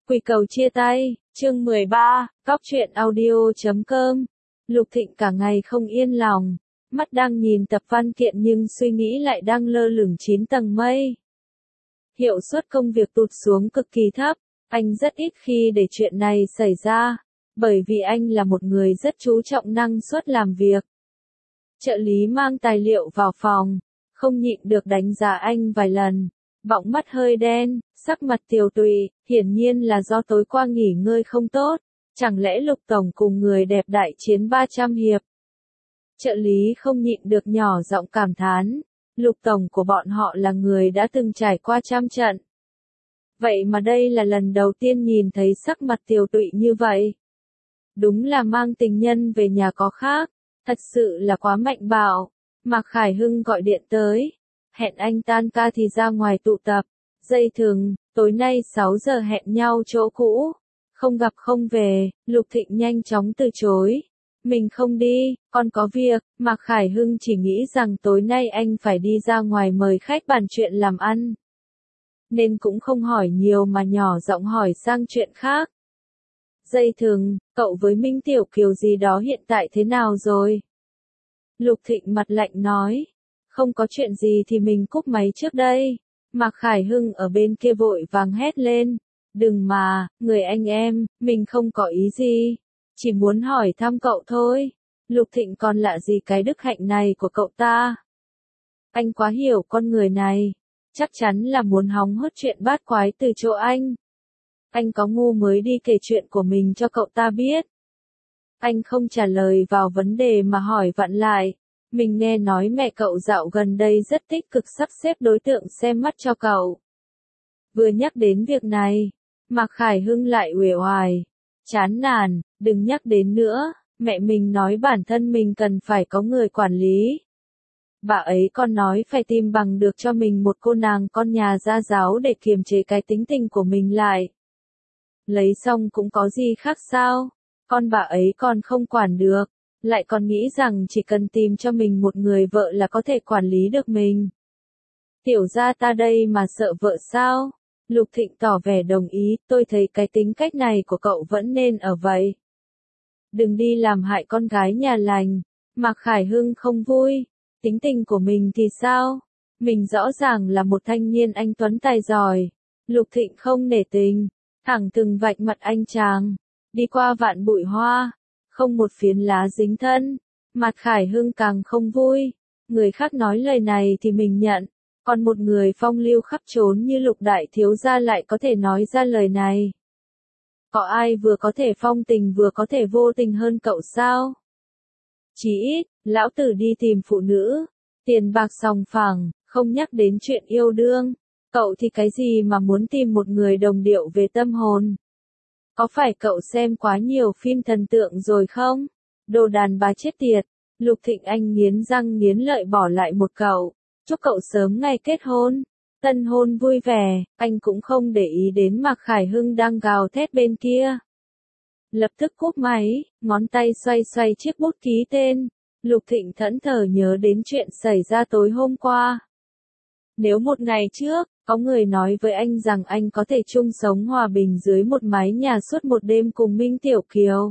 Quỳ cầu chia tay, chương 13, Góc truyện audio.com. Lục Thịnh cả ngày không yên lòng, mắt đang nhìn tập văn kiện nhưng suy nghĩ lại đang lơ lửng 9 tầng mây. Hiệu suất công việc tụt xuống cực kỳ thấp, anh rất ít khi để chuyện này xảy ra, bởi vì anh là một người rất chú trọng năng suất làm việc. Trợ lý mang tài liệu vào phòng, không nhịn được đánh giá anh vài lần, bọng mắt hơi đen, sắc mặt tiều tụy, hiển nhiên là do tối qua nghỉ ngơi không tốt, chẳng lẽ Lục Tổng cùng người đẹp đại chiến 300 hiệp. Trợ lý không nhịn được nhỏ giọng cảm thán, Lục Tổng của bọn họ là người đã từng trải qua trăm trận. Vậy mà đây là lần đầu tiên nhìn thấy sắc mặt tiều tụy như vậy. Đúng là mang tình nhân về nhà có khác, thật sự là quá mạnh bạo. Mạc Khải Hưng gọi điện tới, hẹn anh tan ca thì ra ngoài tụ tập. Dây thừng, tối nay 6 giờ hẹn nhau chỗ cũ. Không gặp không về, Lục Thịnh nhanh chóng từ chối. Mình không đi, con có việc. Mạc Khải Hưng chỉ nghĩ rằng tối nay anh phải đi ra ngoài mời khách bàn chuyện làm ăn, nên cũng không hỏi nhiều mà nhỏ giọng hỏi sang chuyện khác. Dây thừng, cậu với Minh Tiểu Kiều gì đó hiện tại thế nào rồi? Lục Thịnh mặt lạnh nói, không có chuyện gì thì mình cúp máy trước đây. Mạc Khải Hưng ở bên kia vội vàng hét lên, đừng mà, người anh em, mình không có ý gì, chỉ muốn hỏi thăm cậu thôi. Lục Thịnh còn lạ gì cái đức hạnh này của cậu ta? Anh quá hiểu con người này, chắc chắn là muốn hóng hớt chuyện bát quái từ chỗ anh. Anh có ngu mới đi kể chuyện của mình cho cậu ta biết. Anh không trả lời vào vấn đề mà hỏi vặn lại. Mình nghe nói mẹ cậu dạo gần đây rất tích cực sắp xếp đối tượng xem mắt cho cậu. Vừa nhắc đến việc này, Mạc Khải Hưng lại uể oải, chán nản, đừng nhắc đến nữa, mẹ mình nói bản thân mình cần phải có người quản lý. Bà ấy còn nói phải tìm bằng được cho mình một cô nàng con nhà gia giáo để kiềm chế cái tính tình của mình lại. Lấy xong cũng có gì khác sao, con bà ấy còn không quản được, lại còn nghĩ rằng chỉ cần tìm cho mình một người vợ là có thể quản lý được mình. Tiểu gia ta đây mà sợ vợ sao? Lục Thịnh tỏ vẻ đồng ý, tôi thấy cái tính cách này của cậu vẫn nên ở vậy. Đừng đi làm hại con gái nhà lành. Mạc Khải Hưng không vui, tính tình của mình thì sao? Mình rõ ràng là một thanh niên anh tuấn tài giỏi. Lục Thịnh không nể tình, thẳng thừng vạch mặt anh chàng, đi qua vạn bụi hoa, không một phiến lá dính thân. Mạc Khải Hưng càng không vui, người khác nói lời này thì mình nhận, còn một người phong lưu khắp trốn như Lục đại thiếu gia lại có thể nói ra lời này. Có ai vừa có thể phong tình vừa có thể vô tình hơn cậu sao? Chí ít, lão tử đi tìm phụ nữ, tiền bạc sòng phẳng, không nhắc đến chuyện yêu đương. Cậu thì cái gì mà muốn tìm một người đồng điệu về tâm hồn? Có phải cậu xem quá nhiều phim thần tượng rồi không? Đồ đàn bà chết tiệt. Lục Thịnh Anh nghiến răng nghiến lợi bỏ lại một cậu. Chúc cậu sớm ngày kết hôn. Tân hôn vui vẻ. Anh cũng không để ý đến Mạc Khải Hưng đang gào thét bên kia. Lập tức cúp máy, ngón tay xoay xoay chiếc bút ký tên. Lục Thịnh thẫn thờ nhớ đến chuyện xảy ra tối hôm qua. Nếu một ngày trước, có người nói với anh rằng anh có thể chung sống hòa bình dưới một mái nhà suốt một đêm cùng Minh Tiểu Kiều,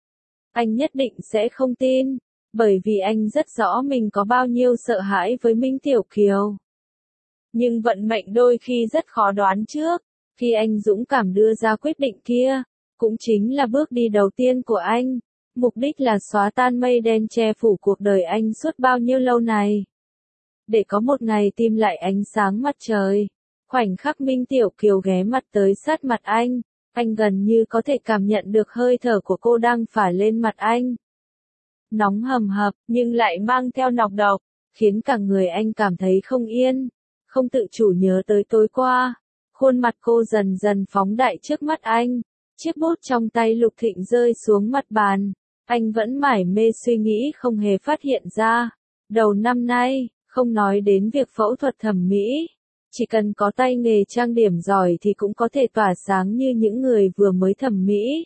anh nhất định sẽ không tin, bởi vì anh rất rõ mình có bao nhiêu sợ hãi với Minh Tiểu Kiều. Nhưng vận mệnh đôi khi rất khó đoán trước, khi anh dũng cảm đưa ra quyết định kia, cũng chính là bước đi đầu tiên của anh, mục đích là xóa tan mây đen che phủ cuộc đời anh suốt bao nhiêu lâu này. Để có một ngày tìm lại ánh sáng mặt trời. Khoảnh khắc Minh Tiểu Kiều ghé mặt tới sát mặt anh gần như có thể cảm nhận được hơi thở của cô đang phả lên mặt anh. Nóng hầm hập, nhưng lại mang theo nọc độc, khiến cả người anh cảm thấy không yên, không tự chủ nhớ tới tối qua. Khuôn mặt cô dần dần phóng đại trước mắt anh, chiếc bút trong tay Lục Thịnh rơi xuống mặt bàn, anh vẫn mải mê suy nghĩ không hề phát hiện ra. Đầu năm nay, không nói đến việc phẫu thuật thẩm mỹ, chỉ cần có tay nghề trang điểm giỏi thì cũng có thể tỏa sáng như những người vừa mới thẩm mỹ.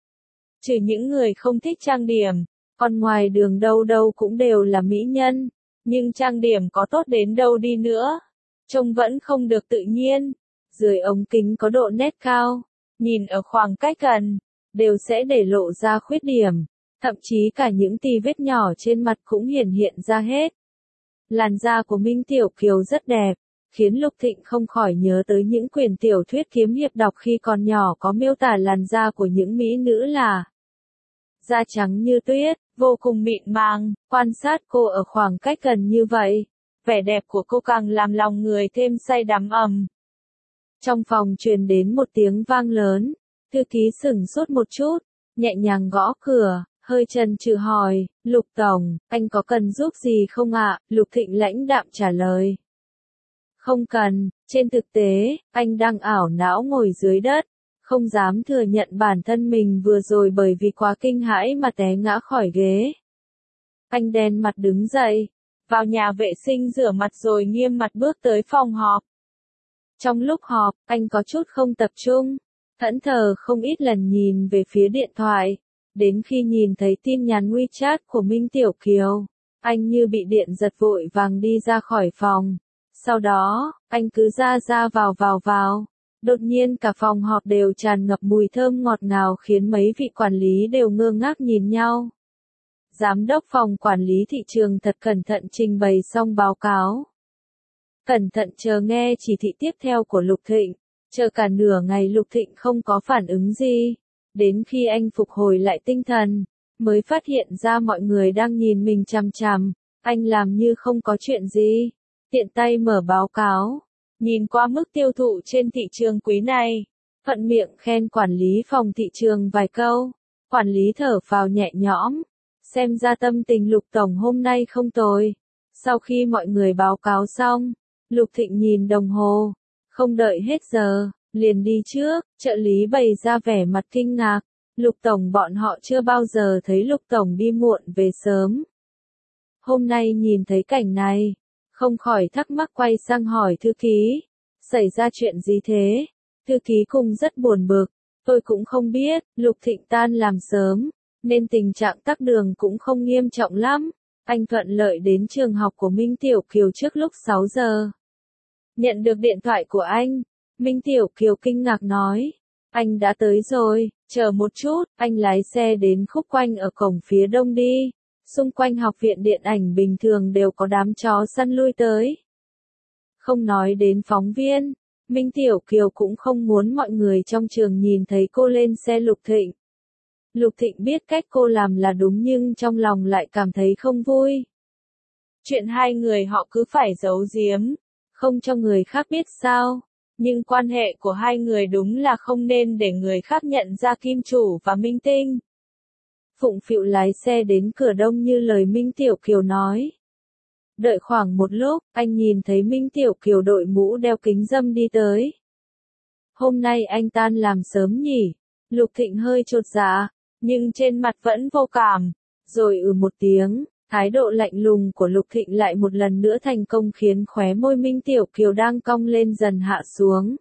Trừ những người không thích trang điểm, còn ngoài đường đâu đâu cũng đều là mỹ nhân, nhưng trang điểm có tốt đến đâu đi nữa, trông vẫn không được tự nhiên. Dưới ống kính có độ nét cao, nhìn ở khoảng cách gần, đều sẽ để lộ ra khuyết điểm, thậm chí cả những tì vết nhỏ trên mặt cũng hiển hiện ra hết. Làn da của Minh Tiểu Kiều rất đẹp, khiến Lục Thịnh không khỏi nhớ tới những quyển tiểu thuyết kiếm hiệp đọc khi còn nhỏ có miêu tả làn da của những mỹ nữ là da trắng như tuyết, vô cùng mịn màng. Quan sát cô ở khoảng cách gần như vậy, vẻ đẹp của cô càng làm lòng người thêm say đắm ầm. Trong phòng truyền đến một tiếng vang lớn, thư ký sửng sốt một chút, nhẹ nhàng gõ cửa, hơi chần chừ hỏi, Lục Tổng, anh có cần giúp gì không ạ? Lục Thịnh lãnh đạm trả lời. Không cần, trên thực tế, anh đang ảo não ngồi dưới đất, không dám thừa nhận bản thân mình vừa rồi bởi vì quá kinh hãi mà té ngã khỏi ghế. Anh đen mặt đứng dậy, vào nhà vệ sinh rửa mặt rồi nghiêm mặt bước tới phòng họp. Trong lúc họp, anh có chút không tập trung, thẫn thờ không ít lần nhìn về phía điện thoại. Đến khi nhìn thấy tin nhắn WeChat của Minh Tiểu Kiều, anh như bị điện giật vội vàng đi ra khỏi phòng. Sau đó, anh cứ ra vào. Đột nhiên cả phòng họp đều tràn ngập mùi thơm ngọt ngào khiến mấy vị quản lý đều ngơ ngác nhìn nhau. Giám đốc phòng quản lý thị trường thật cẩn thận trình bày xong báo cáo. Cẩn thận chờ nghe chỉ thị tiếp theo của Lục Thịnh, chờ cả nửa ngày Lục Thịnh không có phản ứng gì. Đến khi anh phục hồi lại tinh thần, mới phát hiện ra mọi người đang nhìn mình chằm chằm, anh làm như không có chuyện gì, tiện tay mở báo cáo, nhìn qua mức tiêu thụ trên thị trường quý này, thuận miệng khen quản lý phòng thị trường vài câu, quản lý thở phào nhẹ nhõm, xem ra tâm tình Lục Tổng hôm nay không tồi. Sau khi mọi người báo cáo xong, Lục Thịnh nhìn đồng hồ, không đợi hết giờ, liền đi trước. Trợ lý bày ra vẻ mặt kinh ngạc, Lục Tổng bọn họ chưa bao giờ thấy Lục Tổng đi muộn về sớm. Hôm nay nhìn thấy cảnh này, không khỏi thắc mắc quay sang hỏi thư ký, xảy ra chuyện gì thế? Thư ký cùng rất buồn bực, tôi cũng không biết. Lục Thịnh tan làm sớm, nên tình trạng tắc đường cũng không nghiêm trọng lắm. Anh thuận lợi đến trường học của Minh Tiểu Kiều trước lúc 6 giờ. Nhận được điện thoại của anh, Minh Tiểu Kiều kinh ngạc nói, anh đã tới rồi, chờ một chút. Anh lái xe đến khúc quanh ở cổng phía đông đi. Xung quanh học viện điện ảnh bình thường đều có đám chó săn lui tới. Không nói đến phóng viên, Minh Tiểu Kiều cũng không muốn mọi người trong trường nhìn thấy cô lên xe Lục Thịnh. Lục Thịnh biết cách cô làm là đúng nhưng trong lòng lại cảm thấy không vui. Chuyện hai người họ cứ phải giấu giếm, không cho người khác biết sao. Nhưng quan hệ của hai người đúng là không nên để người khác nhận ra Kim Chủ và Minh Tinh. Phụng phịu lái xe đến cửa đông như lời Minh Tiểu Kiều nói. Đợi khoảng một lúc, anh nhìn thấy Minh Tiểu Kiều đội mũ đeo kính râm đi tới. Hôm nay anh tan làm sớm nhỉ? Lục Thịnh hơi chột dạ, nhưng trên mặt vẫn vô cảm. Rồi một tiếng, thái độ lạnh lùng của Lục Thịnh lại một lần nữa thành công khiến khóe môi Minh Tiểu Kiều đang cong lên dần hạ xuống.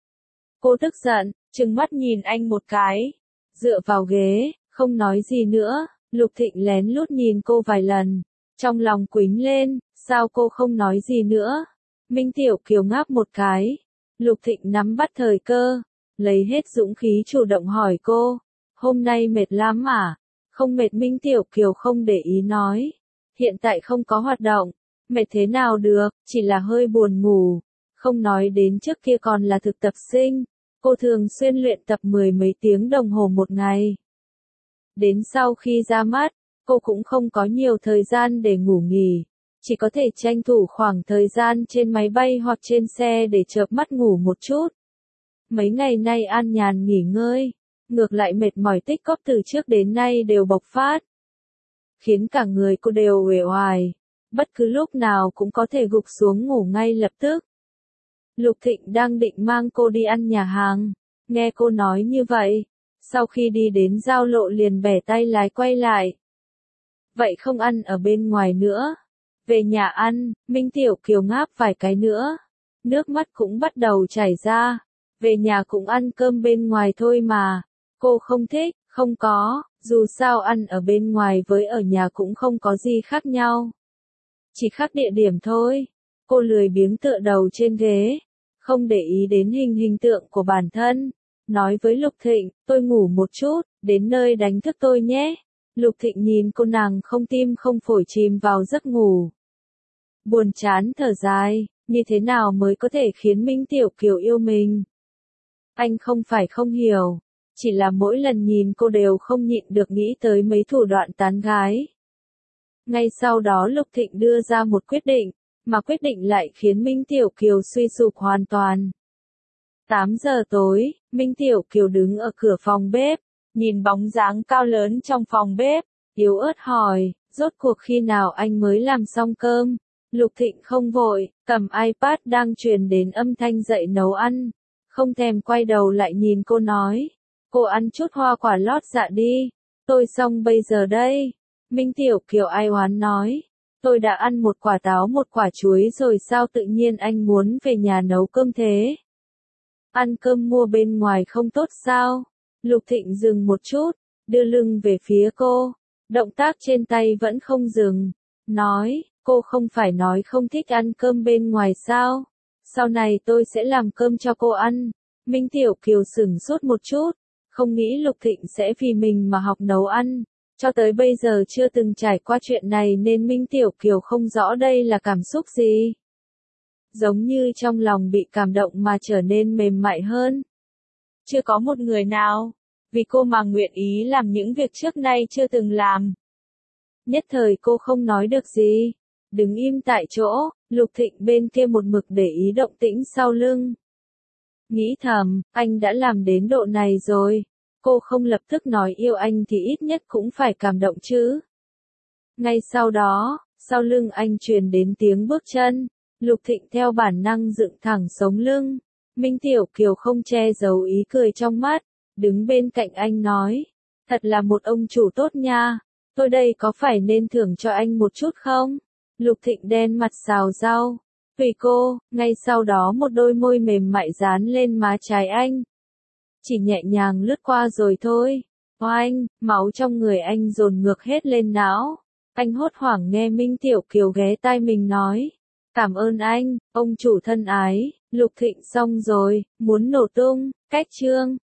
Cô tức giận, trừng mắt nhìn anh một cái, dựa vào ghế, không nói gì nữa. Lục Thịnh lén lút nhìn cô vài lần, trong lòng quýnh lên, sao cô không nói gì nữa? Minh Tiểu Kiều ngáp một cái. Lục Thịnh nắm bắt thời cơ, lấy hết dũng khí chủ động hỏi cô, hôm nay mệt lắm à? Không mệt. Minh Tiểu Kiều không để ý nói, hiện tại không có hoạt động, mệt thế nào được, chỉ là hơi buồn ngủ. Không nói đến trước kia còn là thực tập sinh, cô thường xuyên luyện tập mười mấy tiếng đồng hồ một ngày. Đến sau khi ra mắt, cô cũng không có nhiều thời gian để ngủ nghỉ, chỉ có thể tranh thủ khoảng thời gian trên máy bay hoặc trên xe để chợp mắt ngủ một chút. Mấy ngày nay an nhàn nghỉ ngơi, ngược lại mệt mỏi tích góp từ trước đến nay đều bộc phát, khiến cả người cô đều uể oải, bất cứ lúc nào cũng có thể gục xuống ngủ ngay lập tức. Lục Thịnh đang định mang cô đi ăn nhà hàng, nghe cô nói như vậy, sau khi đi đến giao lộ liền bẻ tay lái quay lại. Vậy không ăn ở bên ngoài nữa, về nhà ăn. Minh Tiểu Kiều ngáp vài cái nữa, nước mắt cũng bắt đầu chảy ra. Về nhà cũng ăn cơm bên ngoài thôi mà. Cô không thích. Không có, dù sao ăn ở bên ngoài với ở nhà cũng không có gì khác nhau, chỉ khác địa điểm thôi. Cô lười biếng tựa đầu trên ghế, không để ý đến hình tượng của bản thân. nói với Lục Thịnh, tôi ngủ một chút, đến nơi đánh thức tôi nhé. Lục Thịnh nhìn cô nàng không tim không phổi chìm vào giấc ngủ. Buồn chán thở dài, như thế nào mới có thể khiến Minh Tiểu Kiều yêu mình? Anh không phải không hiểu, chỉ là mỗi lần nhìn cô đều không nhịn được nghĩ tới mấy thủ đoạn tán gái. Ngay sau đó Lục Thịnh đưa ra một quyết định, mà quyết định lại khiến Minh Tiểu Kiều suy sụp hoàn toàn. 8 giờ tối, Minh Tiểu Kiều đứng ở cửa phòng bếp, nhìn bóng dáng cao lớn trong phòng bếp, yếu ớt hỏi, rốt cuộc khi nào anh mới làm xong cơm? Lục Thịnh không vội, cầm iPad đang truyền đến âm thanh dậy nấu ăn, không thèm quay đầu lại nhìn cô nói, cô ăn chút hoa quả lót dạ đi, tôi xong bây giờ đây. Minh Tiểu Kiều ai oán nói, tôi đã ăn một quả táo một quả chuối rồi sao tự nhiên anh muốn về nhà nấu cơm thế? Ăn cơm mua bên ngoài không tốt sao? Lục Thịnh dừng một chút, đưa lưng về phía cô, động tác trên tay vẫn không dừng, nói, cô không phải nói không thích ăn cơm bên ngoài sao? Sau này tôi sẽ làm cơm cho cô ăn. Minh Tiểu Kiều sửng sốt một chút, không nghĩ Lục Thịnh sẽ vì mình mà học nấu ăn. Cho tới bây giờ chưa từng trải qua chuyện này nên Minh Tiểu Kiều không rõ đây là cảm xúc gì. Giống như trong lòng bị cảm động mà trở nên mềm mại hơn. Chưa có một người nào, vì cô mà nguyện ý làm những việc trước nay chưa từng làm. Nhất thời cô không nói được gì, đứng im tại chỗ, Lục Thịnh bên kia một mực để ý động tĩnh sau lưng. Nghĩ thầm, anh đã làm đến độ này rồi, cô không lập tức nói yêu anh thì ít nhất cũng phải cảm động chứ. Ngay sau đó, sau lưng anh truyền đến tiếng bước chân, Lục Thịnh theo bản năng dựng thẳng sống lưng. Minh Tiểu Kiều không che giấu ý cười trong mắt, đứng bên cạnh anh nói, thật là một ông chủ tốt nha, tôi đây có phải nên thưởng cho anh một chút không? Lục Thịnh đen mặt xào rau, tùy cô, ngay sau đó một đôi môi mềm mại dán lên má trái anh. Chỉ nhẹ nhàng lướt qua rồi thôi. Oanh, máu trong người anh dồn ngược hết lên não. Anh hốt hoảng nghe Minh Tiểu Kiều ghé tai mình nói. Cảm ơn anh, ông chủ thân ái. Lục Thịnh xong rồi, muốn nổ tung, cách chương.